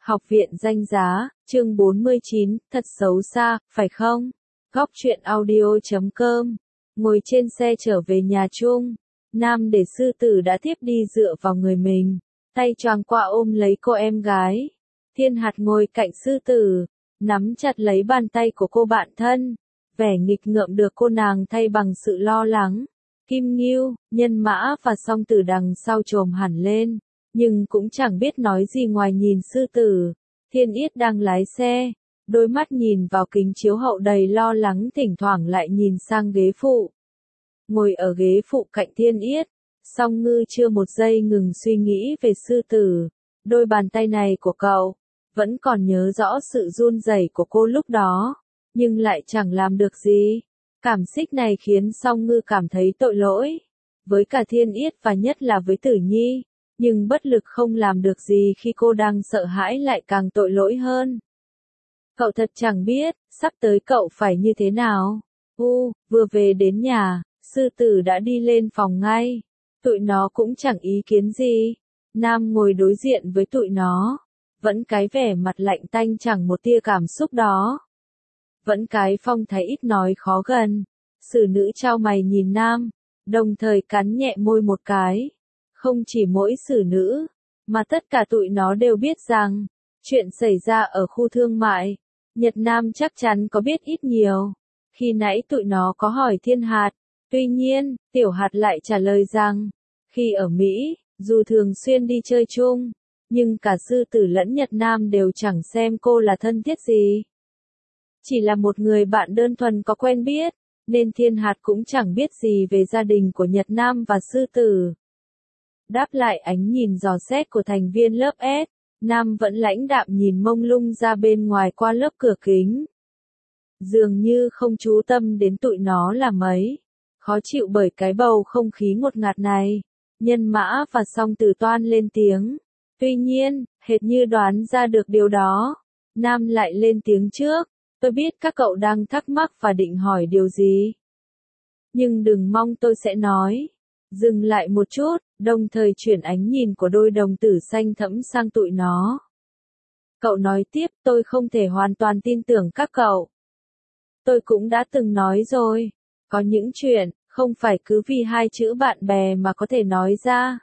Học viện danh giá, chương 49, thật xấu xa, phải không? Góc truyện audio.com. Ngồi trên xe trở về nhà chung, Nam để sư tử đã thiếp đi dựa vào người mình, tay choàng qua ôm lấy cô em gái. Thiên Hạt ngồi cạnh sư tử, nắm chặt lấy bàn tay của cô bạn thân, vẻ nghịch ngợm được cô nàng thay bằng sự lo lắng. Kim Ngưu, Nhân Mã và Song Tử đằng sau chồm hẳn lên, nhưng cũng chẳng biết nói gì ngoài nhìn sư tử. Thiên Yết đang lái xe, đôi mắt nhìn vào kính chiếu hậu đầy lo lắng, thỉnh thoảng lại nhìn sang ghế phụ. Ngồi ở ghế phụ cạnh Thiên Yết, Song Ngư chưa một giây ngừng suy nghĩ về sư tử. Đôi bàn tay này của cậu, vẫn còn nhớ rõ sự run rẩy của cô lúc đó, nhưng lại chẳng làm được gì. Cảm xích này khiến Song Ngư cảm thấy tội lỗi với cả Thiên Yết và nhất là với Tử Nhi, nhưng bất lực không làm được gì khi cô đang sợ hãi lại càng tội lỗi hơn. Cậu thật chẳng biết, sắp tới cậu phải như thế nào. Vừa về đến nhà, sư tử đã đi lên phòng ngay. Tụi nó cũng chẳng ý kiến gì. Nam ngồi đối diện với tụi nó, vẫn cái vẻ mặt lạnh tanh chẳng một tia cảm xúc đó. Vẫn cái phong thái ít nói khó gần. Sử nữ chau mày nhìn Nam, đồng thời cắn nhẹ môi một cái. Không chỉ mỗi sử nữ, mà tất cả tụi nó đều biết rằng, chuyện xảy ra ở khu thương mại, Nhật Nam chắc chắn có biết ít nhiều. Khi nãy tụi nó có hỏi Thiên Hạt, tuy nhiên, Tiểu Hạt lại trả lời rằng, khi ở Mỹ, dù thường xuyên đi chơi chung, nhưng cả sư tử lẫn Nhật Nam đều chẳng xem cô là thân thiết gì. Chỉ là một người bạn đơn thuần có quen biết, nên Thiên Hạt cũng chẳng biết gì về gia đình của Nhật Nam và sư tử. Đáp lại ánh nhìn dò xét của thành viên lớp S, Nam vẫn lãnh đạm nhìn mông lung ra bên ngoài qua lớp cửa kính. Dường như không chú tâm đến tụi nó là mấy. Khó chịu bởi cái bầu không khí ngột ngạt này, Nhân Mã và Song Tử toan lên tiếng. Tuy nhiên, hệt như đoán ra được điều đó, Nam lại lên tiếng trước. Tôi biết các cậu đang thắc mắc và định hỏi điều gì. Nhưng đừng mong tôi sẽ nói. Dừng lại một chút, đồng thời chuyển ánh nhìn của đôi đồng tử xanh thẫm sang tụi nó. Cậu nói tiếp, tôi không thể hoàn toàn tin tưởng các cậu. Tôi cũng đã từng nói rồi, có những chuyện, không phải cứ vì hai chữ bạn bè mà có thể nói ra.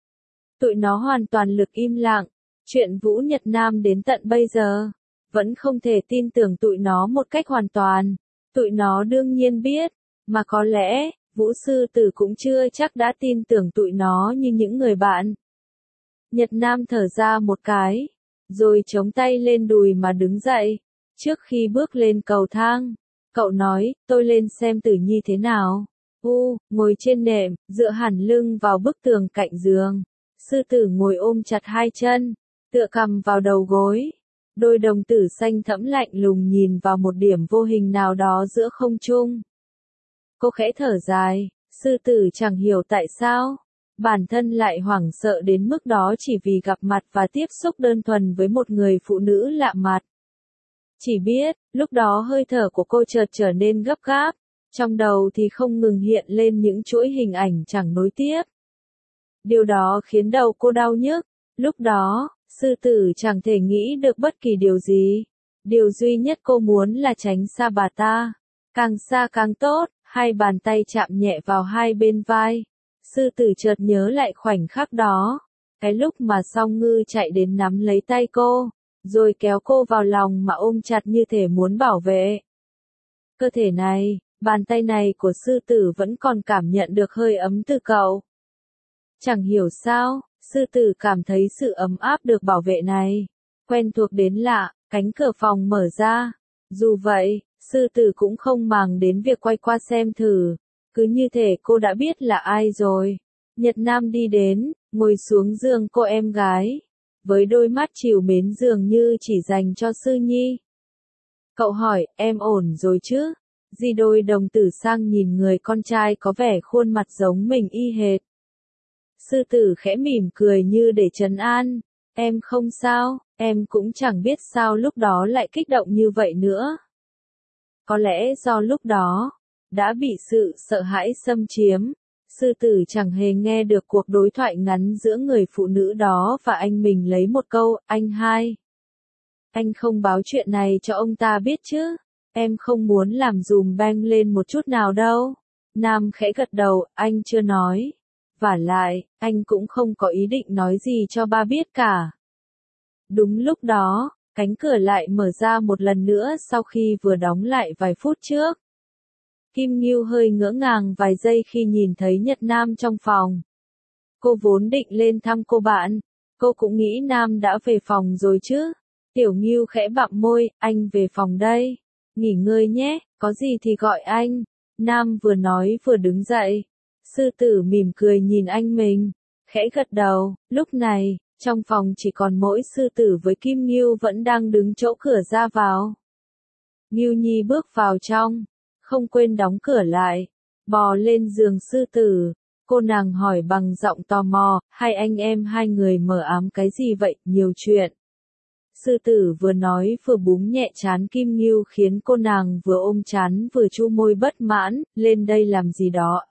Tụi nó hoàn toàn lực im lặng, chuyện Vũ Nhật Nam đến tận bây giờ, vẫn không thể tin tưởng tụi nó một cách hoàn toàn. Tụi nó đương nhiên biết, mà có lẽ, Vũ sư tử cũng chưa chắc đã tin tưởng tụi nó như những người bạn. Nhật Nam thở ra một cái, rồi chống tay lên đùi mà đứng dậy. Trước khi bước lên cầu thang, cậu nói, tôi lên xem Tử Nhi thế nào. Ngồi trên nệm, dựa hẳn lưng vào bức tường cạnh giường. Sư tử ngồi ôm chặt hai chân, tựa cằm vào đầu gối. Đôi đồng tử xanh thẫm lạnh lùng nhìn vào một điểm vô hình nào đó giữa không trung. Cô khẽ thở dài, sư tử chẳng hiểu tại sao, bản thân lại hoảng sợ đến mức đó chỉ vì gặp mặt và tiếp xúc đơn thuần với một người phụ nữ lạ mặt. Chỉ biết, lúc đó hơi thở của cô chợt trở nên gấp gáp, trong đầu thì không ngừng hiện lên những chuỗi hình ảnh chẳng nối tiếp. Điều đó khiến đầu cô đau nhức, lúc đó, sư tử chẳng thể nghĩ được bất kỳ điều gì. Điều duy nhất cô muốn là tránh xa bà ta, càng xa càng tốt. Hai bàn tay chạm nhẹ vào hai bên vai. Sư tử chợt nhớ lại khoảnh khắc đó. Cái lúc mà Song Ngư chạy đến nắm lấy tay cô, rồi kéo cô vào lòng mà ôm chặt như thể muốn bảo vệ. Cơ thể này, bàn tay này của sư tử vẫn còn cảm nhận được hơi ấm từ cậu. Chẳng hiểu sao, sư tử cảm thấy sự ấm áp được bảo vệ này. Quen thuộc đến lạ, cánh cửa phòng mở ra. Dù vậy, sư tử cũng không màng đến việc quay qua xem thử, cứ như thể cô đã biết là ai rồi. Nhật Nam đi đến, ngồi xuống giường cô em gái, với đôi mắt trìu mến dường như chỉ dành cho Sư Nhi. Cậu hỏi, em ổn rồi chứ? Di đôi đồng tử sang nhìn người con trai có vẻ khuôn mặt giống mình y hệt. Sư tử khẽ mỉm cười như để trấn an, em không sao, em cũng chẳng biết sao lúc đó lại kích động như vậy nữa. Có lẽ do lúc đó, đã bị sự sợ hãi xâm chiếm, sư tử chẳng hề nghe được cuộc đối thoại ngắn giữa người phụ nữ đó và anh mình lấy một câu, anh hai. Anh không báo chuyện này cho ông ta biết chứ? Em không muốn làm dùm beng lên một chút nào đâu. Nam khẽ gật đầu, anh chưa nói. Vả lại, anh cũng không có ý định nói gì cho ba biết cả. Đúng lúc đó, cánh cửa lại mở ra một lần nữa sau khi vừa đóng lại vài phút trước. Kim Ngưu hơi ngỡ ngàng vài giây khi nhìn thấy Nhật Nam trong phòng. Cô vốn định lên thăm cô bạn. Cô cũng nghĩ Nam đã về phòng rồi chứ. Tiểu Ngưu khẽ bặm môi, anh về phòng đây. Nghỉ ngơi nhé, có gì thì gọi anh. Nam vừa nói vừa đứng dậy. Sư tử mỉm cười nhìn anh mình. Khẽ gật đầu, lúc này, trong phòng chỉ còn mỗi sư tử với Kim Ngưu vẫn đang đứng chỗ cửa ra vào. Ngưu Nhi bước vào trong, không quên đóng cửa lại, bò lên giường sư tử. Cô nàng hỏi bằng giọng tò mò, hai anh em hai người mờ ám cái gì vậy, nhiều chuyện. Sư tử vừa nói vừa búng nhẹ trán Kim Ngưu khiến cô nàng vừa ôm trán vừa chu môi bất mãn, lên đây làm gì đó,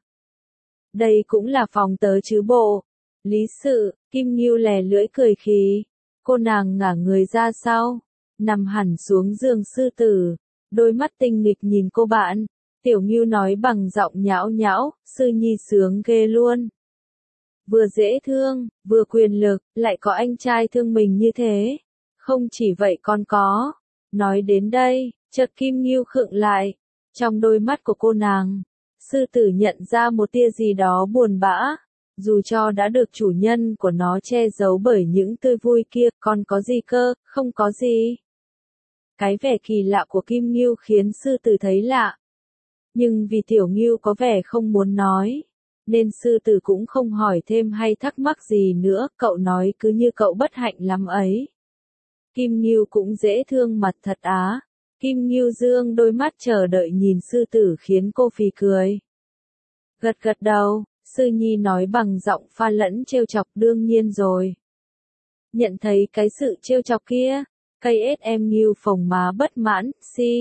đây cũng là phòng tớ chứ bộ. Lý sự, Kim Ngưu lè lưỡi cười khí. Cô nàng ngả người ra sau, nằm hẳn xuống giường sư tử, đôi mắt tinh nghịch nhìn cô bạn. Tiểu Ngưu nói bằng giọng nhão nhão, sư nhi sướng ghê luôn. Vừa dễ thương, vừa quyền lực, lại có anh trai thương mình như thế. Không chỉ vậy còn có. Nói đến đây, chợt Kim Ngưu khựng lại. Trong đôi mắt của cô nàng, sư tử nhận ra một tia gì đó buồn bã. Dù cho đã được chủ nhân của nó che giấu bởi những tươi vui kia, còn có gì cơ, không có gì. Cái vẻ kỳ lạ của Kim Ngưu khiến sư tử thấy lạ. Nhưng vì Tiểu Ngưu có vẻ không muốn nói, nên sư tử cũng không hỏi thêm hay thắc mắc gì nữa, cậu nói cứ như cậu bất hạnh lắm ấy. Kim Ngưu cũng dễ thương mặt thật á. Kim Ngưu dương đôi mắt chờ đợi nhìn sư tử khiến cô phì cười. Gật gật đầu, sư nhi nói bằng giọng pha lẫn trêu chọc đương nhiên rồi. Nhận thấy cái sự trêu chọc kia, cây em Ngưu phồng má bất mãn,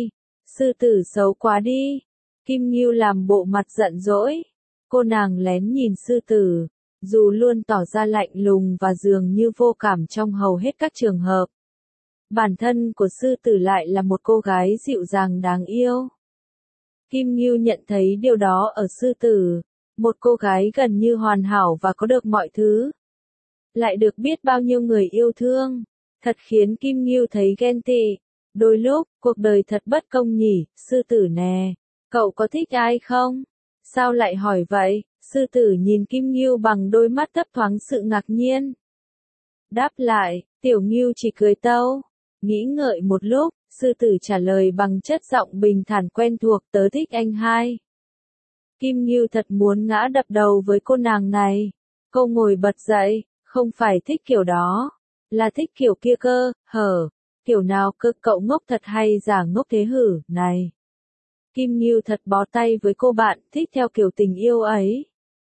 sư tử xấu quá đi. Kim Ngưu làm bộ mặt giận dỗi. Cô nàng lén nhìn sư tử, dù luôn tỏ ra lạnh lùng và dường như vô cảm trong hầu hết các trường hợp. Bản thân của sư tử lại là một cô gái dịu dàng đáng yêu. Kim Ngưu nhận thấy điều đó ở sư tử, một cô gái gần như hoàn hảo và có được mọi thứ. Lại được biết bao nhiêu người yêu thương, thật khiến Kim Ngưu thấy ghen tị. Đôi lúc, cuộc đời thật bất công nhỉ, sư tử nè, cậu có thích ai không? Sao lại hỏi vậy? Sư tử nhìn Kim Ngưu bằng đôi mắt thấp thoáng sự ngạc nhiên. Đáp lại, Tiểu Ngưu chỉ cười tâu. Nghĩ ngợi một lúc, sư tử trả lời bằng chất giọng bình thản quen thuộc, tớ thích anh hai. Kim Ngưu thật muốn ngã đập đầu với cô nàng này. Cô ngồi bật dậy, không phải thích kiểu đó, là thích kiểu kia cơ, kiểu nào cơ, cậu ngốc thật hay giả ngốc thế hử, này. Kim Ngưu thật bó tay với cô bạn, thích theo kiểu tình yêu ấy.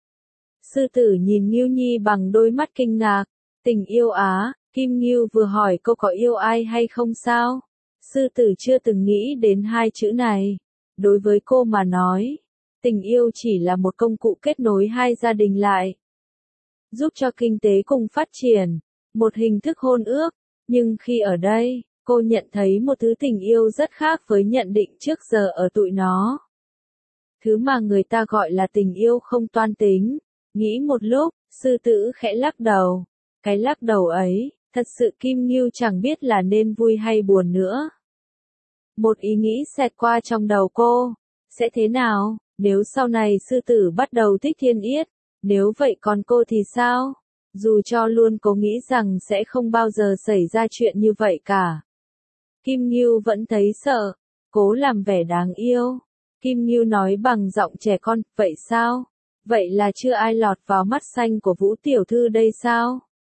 Sư tử nhìn Ngưu Nhi bằng đôi mắt kinh ngạc, tình yêu á. Kim Ngưu vừa hỏi cô có yêu ai hay không sao? Sư tử chưa từng nghĩ đến hai chữ này. Đối với cô mà nói, tình yêu chỉ là một công cụ kết nối hai gia đình lại. Giúp cho kinh tế cùng phát triển, một hình thức hôn ước. Nhưng khi ở đây, cô nhận thấy một thứ tình yêu rất khác với nhận định trước giờ ở tụi nó. Thứ mà người ta gọi là tình yêu không toan tính. Nghĩ một lúc, sư tử khẽ lắc đầu. Cái lắc đầu ấy, thật sự Kim Ngưu chẳng biết là nên vui hay buồn nữa. Một ý nghĩ xẹt qua trong đầu cô. Sẽ thế nào, nếu sau này sư tử bắt đầu thích Thiên Yết? Nếu vậy còn cô thì sao? Dù cho luôn cố nghĩ rằng sẽ không bao giờ xảy ra chuyện như vậy cả. Kim Ngưu vẫn thấy sợ, cố làm vẻ đáng yêu. Kim Ngưu nói bằng giọng trẻ con, vậy sao? Vậy là chưa ai lọt vào mắt xanh của Vũ tiểu thư đây sao?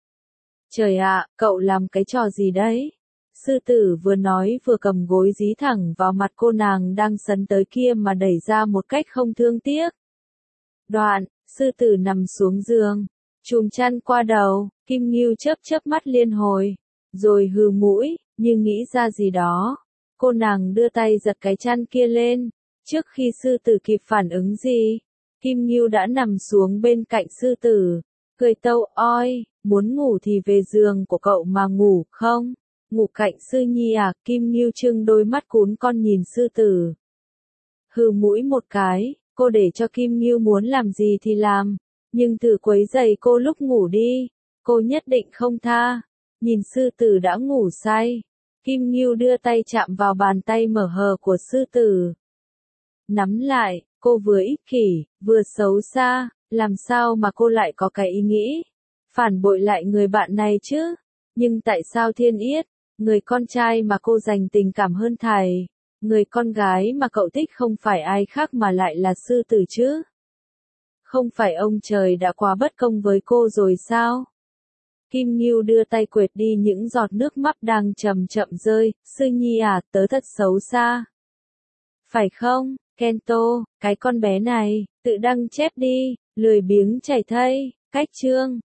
Trời ạ, cậu làm cái trò gì đấy? Sư tử vừa nói vừa cầm gối dí thẳng vào mặt cô nàng đang sấn tới kia mà đẩy ra một cách không thương tiếc. Đoạn, sư tử nằm xuống giường, chùm chăn qua đầu, Kim Ngưu chớp chớp mắt liên hồi, rồi hừ mũi, như nghĩ ra gì đó. Cô nàng đưa tay giật cái chăn kia lên, trước khi sư tử kịp phản ứng gì, Kim Ngưu đã nằm xuống bên cạnh sư tử, cười tâu, oi, muốn ngủ thì về giường của cậu mà ngủ, không? ngủ cạnh Sư Nhi à, Kim Ngưu trưng đôi mắt cún con nhìn sư tử. Hừ mũi một cái, cô để cho Kim Ngưu muốn làm gì thì làm, nhưng thử quấy rầy cô lúc ngủ đi, cô nhất định không tha. Nhìn sư tử đã ngủ say, Kim Ngưu đưa tay chạm vào bàn tay mở hờ của sư tử. Nắm lại, cô vừa ích kỷ, vừa xấu xa, làm sao mà cô lại có cái ý nghĩ phản bội lại người bạn này chứ? Nhưng tại sao Thiên Yết, người con trai mà cô dành tình cảm hơn thầy, người con gái mà cậu thích không phải ai khác mà lại là sư tử chứ? Không phải ông trời đã quá bất công với cô rồi sao? Kim Ngưu đưa tay quệt đi những giọt nước mắt đang chậm chậm rơi, Sư Nhi à, tớ thật xấu xa. Phải không, Kento, cái con bé này, tự đăng chép đi, lười biếng chảy thây, cách chương.